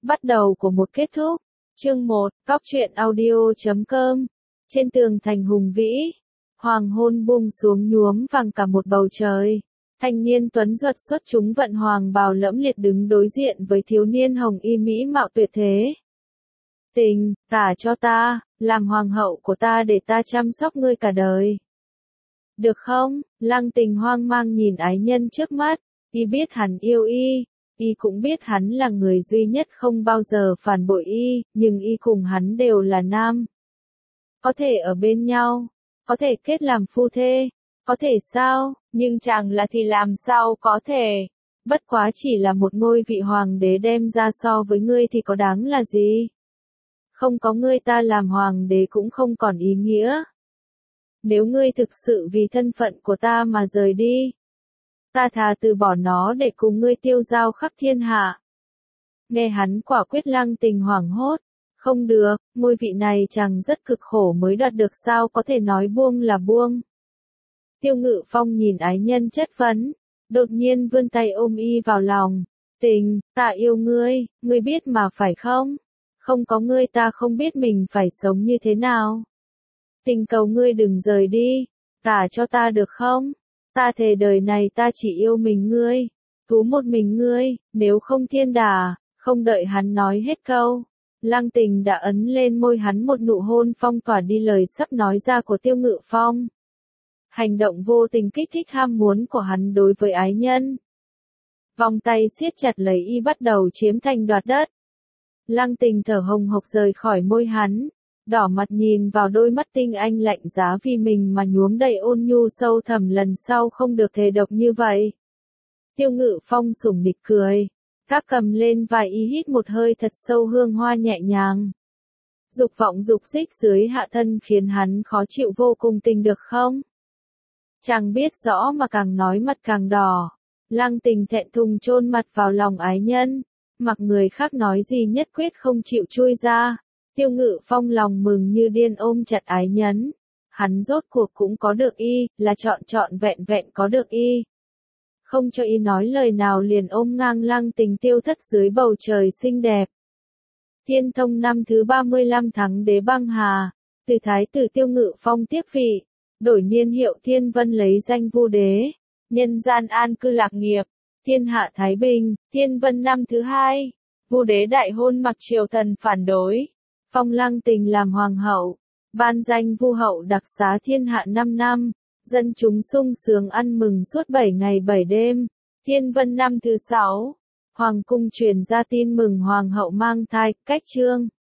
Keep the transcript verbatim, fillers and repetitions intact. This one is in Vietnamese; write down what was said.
Bắt đầu của một kết thúc. Chương một, Cóc truyện audio chấm com. Trên tường thành hùng vĩ, hoàng hôn buông xuống nhuốm vàng cả một bầu trời. Thanh niên tuấn giật xuất chúng vận hoàng bào lẫm liệt đứng đối diện với thiếu niên hồng y mỹ mạo tuyệt thế. Tình, gả cho ta, làm hoàng hậu của ta để ta chăm sóc ngươi cả đời. Được không? Lăng Tình hoang mang nhìn ái nhân trước mắt, y biết hắn yêu y, y cũng biết hắn là người duy nhất không bao giờ phản bội y, nhưng y cùng hắn đều là nam. Có thể ở bên nhau, có thể kết làm phu thê, có thể sao, nhưng chẳng là thì làm sao có thể. Bất quá chỉ là một ngôi vị hoàng đế đem ra so với ngươi thì có đáng là gì? Không có ngươi ta làm hoàng đế cũng không còn ý nghĩa. Nếu ngươi thực sự vì thân phận của ta mà rời đi, ta thà từ bỏ nó để cùng ngươi tiêu dao khắp thiên hạ. Nghe hắn quả quyết Lăng Tình hoảng hốt. Không được, ngôi vị này chàng rất cực khổ mới đoạt được, sao có thể nói buông là buông. Tiêu Ngự Phong nhìn ái nhân chất vấn, đột nhiên vươn tay ôm y vào lòng. Tình, ta yêu ngươi, ngươi biết mà phải không? Không có ngươi ta không biết mình phải sống như thế nào. Tình cầu ngươi đừng rời đi, gả cho ta được không? Ta thề đời này ta chỉ yêu mình ngươi, cứu một mình ngươi, nếu không thiên đà. Không đợi hắn nói hết câu, Lăng Tình đã ấn lên môi hắn một nụ hôn phong tỏa đi lời sắp nói ra của Tiêu Ngự Phong. Hành động vô tình kích thích ham muốn của hắn đối với ái nhân. Vòng tay siết chặt lấy y bắt đầu chiếm thành đoạt đất. Lăng Tình thở hồng hộc rời khỏi môi hắn, đỏ mặt nhìn vào đôi mắt tinh anh lạnh giá vì mình mà nhuốm đầy ôn nhu sâu thẳm, lần sau không được thề độc như vậy. Tiêu Ngự Phong sủng nịch cười, các cầm lên vai y hít một hơi thật sâu hương hoa nhẹ nhàng. Dục vọng dục xích dưới hạ thân khiến hắn khó chịu vô cùng, tình được không? Chàng biết rõ mà càng nói mặt càng đỏ. Lăng Tình thẹn thùng chôn mặt vào lòng ái nhân, mặc người khác nói gì nhất quyết không chịu chui ra. Tiêu Ngự Phong lòng mừng như điên ôm chặt ái nhân. Hắn rốt cuộc cũng có được y, là trọn trọn vẹn vẹn có được y. Không cho y nói lời nào liền ôm ngang Lăng Tình tiêu thất dưới bầu trời xinh đẹp. Thiên Thông năm thứ ba mươi lăm tháng đế băng hà, từ thái tử Tiêu Ngự Phong tiếp vị, đổi niên hiệu Thiên Vân lấy danh Vu Đế, nhân gian an cư lạc nghiệp, thiên hạ thái bình. Thiên Vân năm thứ hai, Vu Đế đại hôn mặc triều thần phản đối, phong Lăng Tình làm hoàng hậu, ban danh Vu hậu đặc xá thiên hạ năm năm. Dân chúng sung sướng ăn mừng suốt bảy ngày bảy đêm. Thiên Vân năm thứ sáu, hoàng cung truyền ra tin mừng hoàng hậu mang thai, cách chương.